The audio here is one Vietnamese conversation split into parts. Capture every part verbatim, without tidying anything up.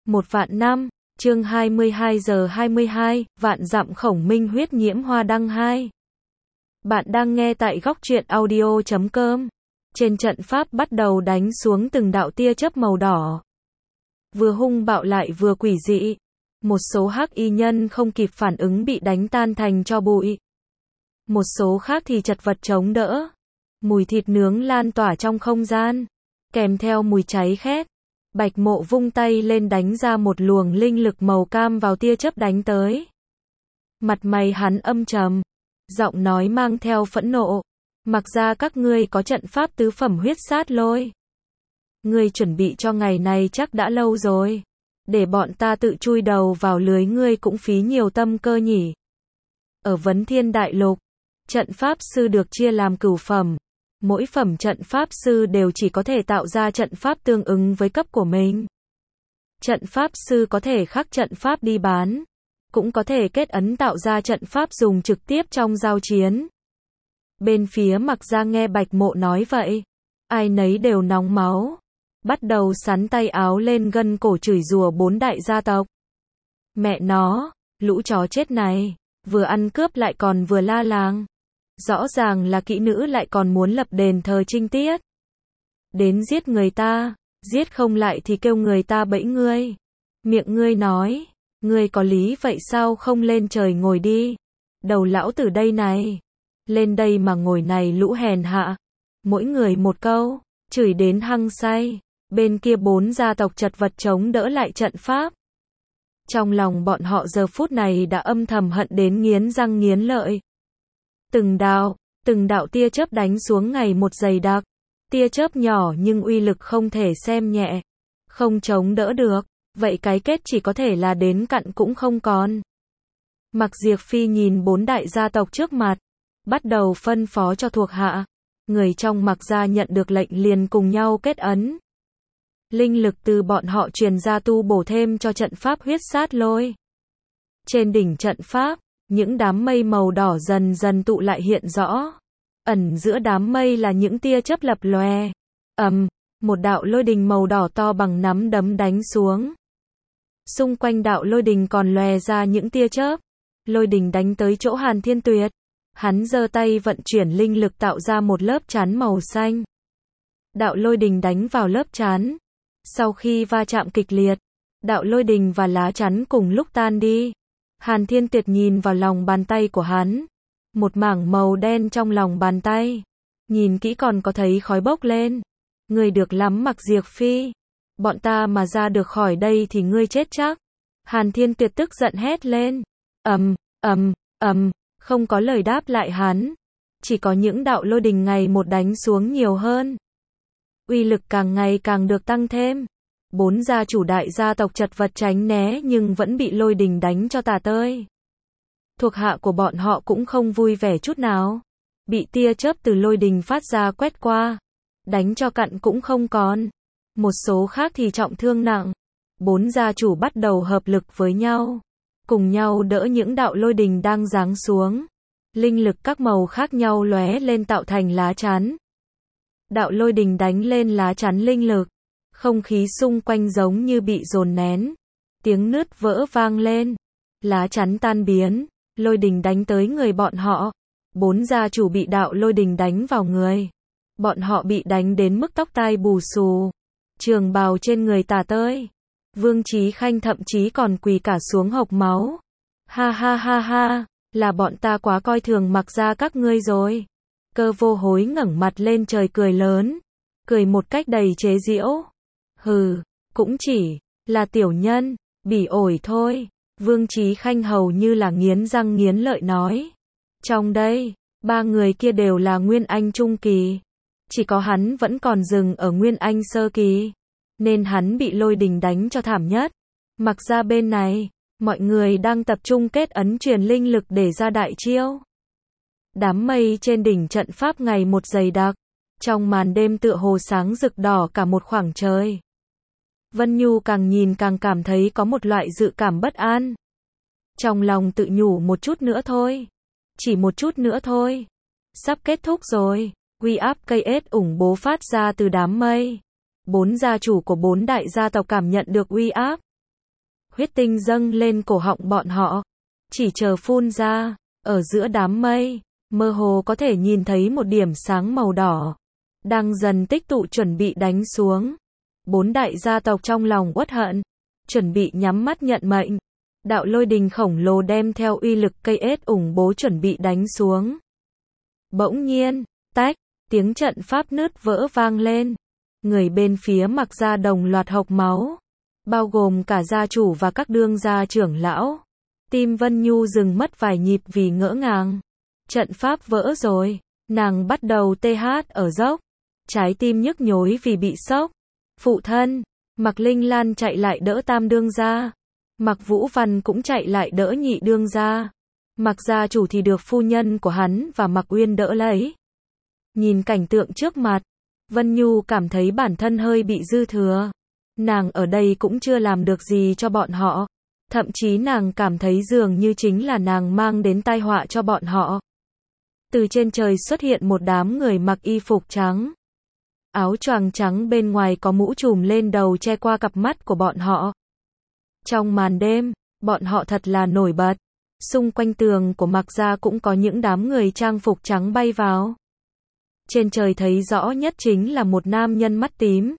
Một vạn năm, chương hai mươi hai giờ hai mươi hai, vạn dặm khổng minh huyết nhiễm hoa đăng hai. Bạn đang nghe tại góc truyện audio chấm com. Trên trận pháp bắt đầu đánh xuống từng đạo tia chớp màu đỏ. Vừa hung bạo lại vừa quỷ dị. Một số hắc y nhân không kịp phản ứng bị đánh tan thành tro bụi. Một số khác thì chật vật chống đỡ. Mùi thịt nướng lan tỏa trong không gian, kèm theo mùi cháy khét. Bạch Mộ vung tay lên đánh ra một luồng linh lực màu cam vào tia chớp đánh tới. Mặt mày hắn âm trầm, giọng nói mang theo phẫn nộ. Mặc ra các ngươi có trận pháp tứ phẩm huyết sát lôi. Ngươi chuẩn bị cho ngày này chắc đã lâu rồi. Để bọn ta tự chui đầu vào lưới ngươi cũng phí nhiều tâm cơ nhỉ. Ở Vấn Thiên Đại Lục, trận pháp sư được chia làm cửu phẩm. Mỗi phẩm trận pháp sư đều chỉ có thể tạo ra trận pháp tương ứng với cấp của mình. Trận pháp sư có thể khắc trận pháp đi bán, cũng có thể kết ấn tạo ra trận pháp dùng trực tiếp trong giao chiến. Bên phía Mặc Gia nghe Bạch Mộ nói vậy, ai nấy đều nóng máu, bắt đầu sắn tay áo lên gân cổ chửi rủa bốn đại gia tộc. Mẹ nó, lũ chó chết này, vừa ăn cướp lại còn vừa la làng. Rõ ràng là kỹ nữ lại còn muốn lập đền thờ trinh tiết. Đến giết người ta, giết không lại thì kêu người ta bẫy ngươi. Miệng ngươi nói, ngươi có lý vậy sao không lên trời ngồi đi. Đầu lão tử đây này, lên đây mà ngồi này lũ hèn hạ. Mỗi người một câu, chửi đến hăng say. Bên kia bốn gia tộc chật vật chống đỡ lại trận pháp. Trong lòng bọn họ giờ phút này đã âm thầm hận đến nghiến răng nghiến lợi. Từng đạo, từng đạo tia chớp đánh xuống ngày một dày đặc. Tia chớp nhỏ nhưng uy lực không thể xem nhẹ. Không chống đỡ được, vậy cái kết chỉ có thể là đến cặn cũng không còn. Mặc Diệp Phi nhìn bốn đại gia tộc trước mặt, bắt đầu phân phó cho thuộc hạ. Người trong Mặc gia nhận được lệnh liền cùng nhau kết ấn. Linh lực từ bọn họ truyền ra tu bổ thêm cho trận pháp huyết sát lôi. Trên đỉnh trận pháp, những đám mây màu đỏ dần dần tụ lại hiện rõ. Ẩn giữa đám mây là những tia chớp lập lòe. Ầm, một đạo lôi đình màu đỏ to bằng nắm đấm đánh xuống. Xung quanh đạo lôi đình còn lòe ra những tia chớp. Lôi đình đánh tới chỗ Hàn Thiên Tuyệt. Hắn giơ tay vận chuyển linh lực tạo ra một lớp chắn màu xanh. Đạo lôi đình đánh vào lớp chắn. Sau khi va chạm kịch liệt, đạo lôi đình và lá chắn cùng lúc tan đi. Hàn Thiên Tuyệt nhìn vào lòng bàn tay của hắn. Một mảng màu đen trong lòng bàn tay. Nhìn kỹ còn có thấy khói bốc lên. Ngươi được lắm Mặc Diệp Phi. Bọn ta mà ra được khỏi đây thì ngươi chết chắc. Hàn Thiên Tuyệt tức giận hét lên. Ầm, ầm, ầm, không có lời đáp lại hắn. Chỉ có những đạo lôi đình ngày một đánh xuống nhiều hơn. Uy lực càng ngày càng được tăng thêm. Bốn gia chủ đại gia tộc chật vật tránh né nhưng vẫn bị lôi đình đánh cho tả tơi. Thuộc hạ của bọn họ cũng không vui vẻ chút nào. Bị tia chớp từ lôi đình phát ra quét qua. Đánh cho cặn cũng không còn. Một số khác thì trọng thương nặng. Bốn gia chủ bắt đầu hợp lực với nhau. Cùng nhau đỡ những đạo lôi đình đang giáng xuống. Linh lực các màu khác nhau lóe lên tạo thành lá chắn. Đạo lôi đình đánh lên lá chắn linh lực. Không khí xung quanh giống như bị dồn nén. Tiếng nứt vỡ vang lên. Lá chắn tan biến. Lôi đình đánh tới người bọn họ. Bốn gia chủ bị đạo lôi đình đánh vào người. Bọn họ bị đánh đến mức tóc tai bù xù. Trường bào trên người tả tơi. Vương Chí Khanh thậm chí còn quỳ cả xuống hộc máu. Ha ha ha ha, là bọn ta quá coi thường Mặc gia các ngươi rồi. Cơ Vô Hối ngẩng mặt lên trời cười lớn. Cười một cách đầy chế giễu. Hừ, cũng chỉ là tiểu nhân, bỉ ổi thôi. Vương Chí Khanh hầu như là nghiến răng nghiến lợi nói. Trong đây, ba người kia đều là Nguyên Anh Trung Kỳ. Chỉ có hắn vẫn còn dừng ở Nguyên Anh Sơ Kỳ. Nên hắn bị lôi đình đánh cho thảm nhất. Mặc ra bên này, mọi người đang tập trung kết ấn truyền linh lực để ra đại chiêu. Đám mây trên đỉnh trận pháp ngày một dày đặc. Trong màn đêm tựa hồ sáng rực đỏ cả một khoảng trời. Vân Nhu càng nhìn càng cảm thấy có một loại dự cảm bất an. Trong lòng tự nhủ một chút nữa thôi. Chỉ một chút nữa thôi. Sắp kết thúc rồi. Uy áp cây ết ủng bố phát ra từ đám mây. Bốn gia chủ của bốn đại gia tộc cảm nhận được uy áp. huyết tinh dâng lên cổ họng bọn họ, chỉ chờ phun ra. Ở giữa đám mây, mơ hồ có thể nhìn thấy một điểm sáng màu đỏ, đang dần tích tụ chuẩn bị đánh xuống. Bốn đại gia tộc trong lòng uất hận, chuẩn bị nhắm mắt nhận mệnh. Đạo lôi đình khổng lồ đem theo uy lực cây ết ủng bố chuẩn bị đánh xuống. Bỗng nhiên, tách, tiếng trận pháp nứt vỡ vang lên. Người bên phía Mạc gia đồng loạt hộc máu, bao gồm cả gia chủ và các đương gia trưởng lão. Tim Vân Nhu dừng mất vài nhịp vì ngỡ ngàng. Trận pháp vỡ rồi, nàng bắt đầu tê hát ở dốc, trái tim nhức nhối vì bị sốc. Phụ thân, Mạc Linh Lan chạy lại đỡ tam đương gia. Mạc Vũ Văn cũng chạy lại đỡ nhị đương gia. Mạc gia chủ thì được phu nhân của hắn và Mạc Uyên đỡ lấy. Nhìn cảnh tượng trước mặt, Vân Nhu cảm thấy bản thân hơi bị dư thừa. Nàng ở đây cũng chưa làm được gì cho bọn họ. Thậm chí nàng cảm thấy dường như chính là nàng mang đến tai họa cho bọn họ. Từ trên trời xuất hiện một đám người mặc y phục trắng. Áo choàng trắng bên ngoài có mũ trùm lên đầu che qua cặp mắt của bọn họ. Trong màn đêm, bọn họ thật là nổi bật. Xung quanh tường của Mạc gia cũng có những đám người trang phục trắng bay vào. Trên trời thấy rõ nhất chính là một nam nhân mắt tím,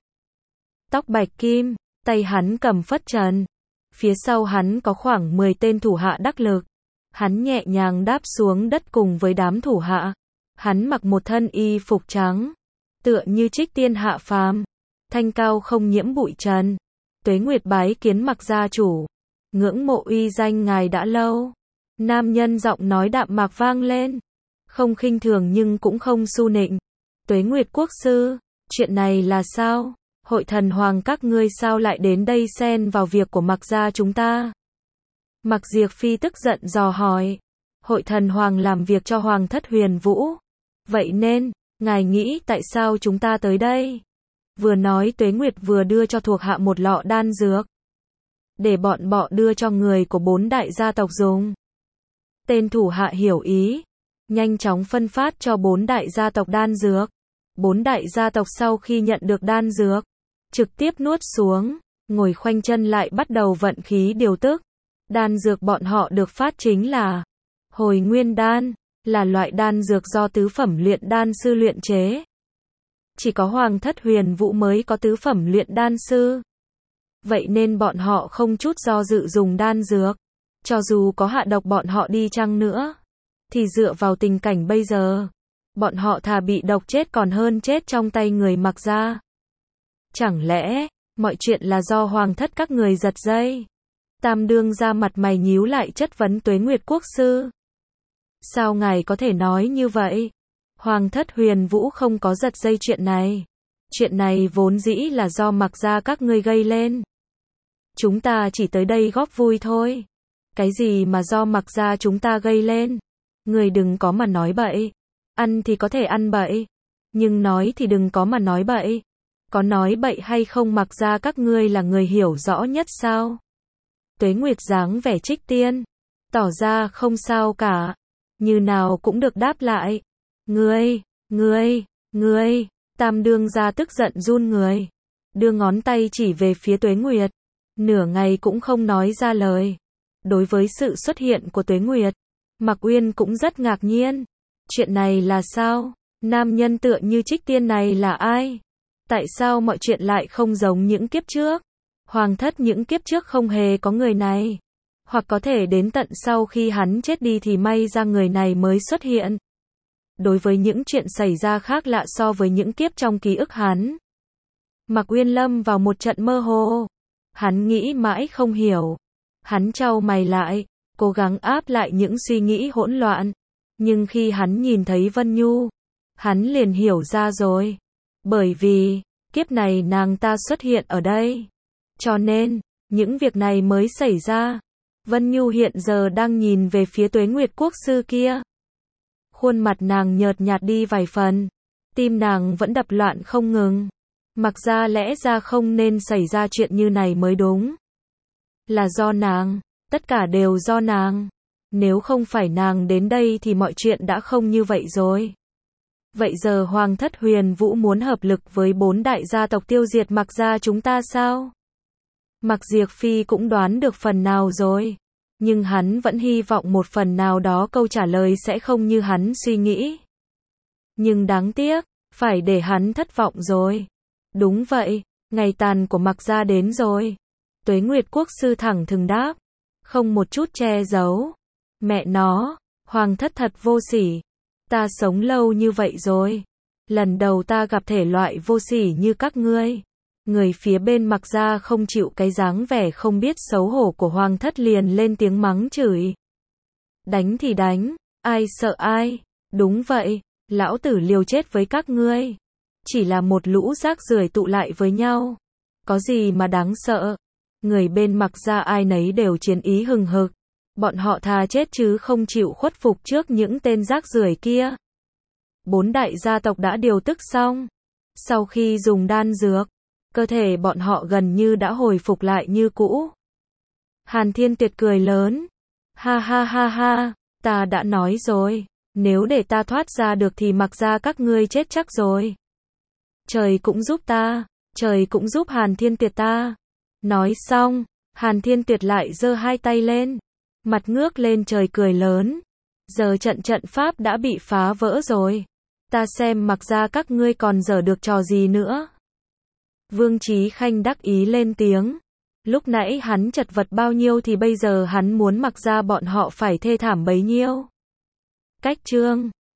tóc bạch kim, tay hắn cầm phất trần. Phía sau hắn có khoảng mười tên thủ hạ đắc lực. Hắn nhẹ nhàng đáp xuống đất cùng với đám thủ hạ. Hắn mặc một thân y phục trắng, tựa như trích tiên hạ phàm, thanh cao không nhiễm bụi trần. Tuế Nguyệt bái kiến Mạc gia chủ, ngưỡng mộ uy danh ngài đã lâu. Nam nhân giọng nói đạm mạc vang lên, không khinh thường nhưng cũng không su nịnh. Tuế Nguyệt quốc sư, chuyện này là sao? Hội thần hoàng các ngươi sao lại đến đây xen vào việc của Mạc gia chúng ta? Mạc Diệp Phi tức giận dò hỏi. Hội thần hoàng làm việc cho Hoàng thất Huyền Vũ. Vậy nên, ngài nghĩ tại sao chúng ta tới đây? Vừa nói Tuế Nguyệt vừa đưa cho thuộc hạ một lọ đan dược, để bọn bọ đưa cho người của bốn đại gia tộc dùng. Tên thủ hạ hiểu ý, nhanh chóng phân phát cho bốn đại gia tộc đan dược. Bốn đại gia tộc sau khi nhận được đan dược, trực tiếp nuốt xuống, ngồi khoanh chân lại bắt đầu vận khí điều tức. Đan dược bọn họ được phát chính là Hồi Nguyên đan, là loại đan dược do tứ phẩm luyện đan sư luyện chế. Chỉ có Hoàng thất Huyền Vũ mới có tứ phẩm luyện đan sư. Vậy nên bọn họ không chút do dự dùng đan dược. Cho dù có hạ độc bọn họ đi chăng nữa, thì dựa vào tình cảnh bây giờ, bọn họ thà bị độc chết còn hơn chết trong tay người Mạc gia. Chẳng lẽ, mọi chuyện là do Hoàng thất các người giật dây? Tam đương gia mặt mày nhíu lại chất vấn Tuế Nguyệt quốc sư. Sao ngài có thể nói như vậy? Hoàng thất Huyền Vũ không có giật dây chuyện này. Chuyện này vốn dĩ là do Mạc gia các ngươi gây lên. Chúng ta chỉ tới đây góp vui thôi. Cái gì mà do Mạc gia chúng ta gây lên? Người đừng có mà nói bậy. Ăn thì có thể ăn bậy, nhưng nói thì đừng có mà nói bậy. Có nói bậy hay không Mạc gia các ngươi là người hiểu rõ nhất sao? Tuế Nguyệt dáng vẻ trích tiên, tỏ ra không sao cả, như nào cũng được đáp lại. Ngươi, ngươi, ngươi, tam đương gia tức giận run người, đưa ngón tay chỉ về phía Tuế Nguyệt, nửa ngày cũng không nói ra lời. Đối với sự xuất hiện của Tuế Nguyệt, Mạc Uyên cũng rất ngạc nhiên. Chuyện này là sao? Nam nhân tựa như trích tiên này là ai? Tại sao mọi chuyện lại không giống những kiếp trước? Hoàng thất những kiếp trước không hề có người này. Hoặc có thể đến tận sau khi hắn chết đi thì may ra người này mới xuất hiện. Đối với những chuyện xảy ra khác lạ so với những kiếp trong ký ức hắn, Mạc Uyên lâm vào một trận mơ hồ. Hắn nghĩ mãi không hiểu. Hắn chau mày lại, cố gắng áp lại những suy nghĩ hỗn loạn. Nhưng khi hắn nhìn thấy Vân Nhu, hắn liền hiểu ra rồi. Bởi vì, kiếp này nàng ta xuất hiện ở đây. Cho nên, những việc này mới xảy ra. Vân Nhu hiện giờ đang nhìn về phía Tuế Nguyệt quốc sư kia. Khuôn mặt nàng nhợt nhạt đi vài phần. Tim nàng vẫn đập loạn không ngừng. Mặc ra lẽ ra không nên xảy ra chuyện như này mới đúng. Là do nàng, tất cả đều do nàng. Nếu không phải nàng đến đây thì mọi chuyện đã không như vậy rồi. Vậy giờ Hoàng thất Huyền Vũ muốn hợp lực với bốn đại gia tộc tiêu diệt Mạc gia chúng ta sao? Mặc Diệp Phi cũng đoán được phần nào rồi. Nhưng hắn vẫn hy vọng một phần nào đó câu trả lời sẽ không như hắn suy nghĩ. Nhưng đáng tiếc, phải để hắn thất vọng rồi. Đúng vậy, ngày tàn của Mặc gia đến rồi. Tuế Nguyệt Quốc sư thẳng thừng đáp. Không một chút che giấu. Mẹ nó, Hoàng thất thật vô sỉ. Ta sống lâu như vậy rồi. Lần đầu ta gặp thể loại vô sỉ như các ngươi. Người phía bên Mặc gia không chịu cái dáng vẻ không biết xấu hổ của Hoàng thất liền lên tiếng mắng chửi. Đánh thì đánh, ai sợ ai. Đúng vậy, lão tử liều chết với các ngươi. Chỉ là một lũ rác rưởi tụ lại với nhau. Có gì mà đáng sợ. Người bên Mặc gia ai nấy đều chiến ý hừng hực. Bọn họ thà chết chứ không chịu khuất phục trước những tên rác rưởi kia. Bốn đại gia tộc đã điều tức xong. Sau khi dùng đan dược, cơ thể bọn họ gần như đã hồi phục lại như cũ. Hàn Thiên Tuyệt cười lớn. Ha ha ha ha, ta đã nói rồi. Nếu để ta thoát ra được thì Mặc gia các ngươi chết chắc rồi. Trời cũng giúp ta, trời cũng giúp Hàn Thiên Tuyệt ta. Nói xong, Hàn Thiên Tuyệt lại giơ hai tay lên. Mặt ngước lên trời cười lớn. Giờ trận trận pháp đã bị phá vỡ rồi. Ta xem Mặc gia các ngươi còn giở được trò gì nữa. Vương Chí Khanh đắc ý lên tiếng. Lúc nãy hắn chật vật bao nhiêu thì bây giờ hắn muốn Mặc gia bọn họ phải thê thảm bấy nhiêu. Cách chương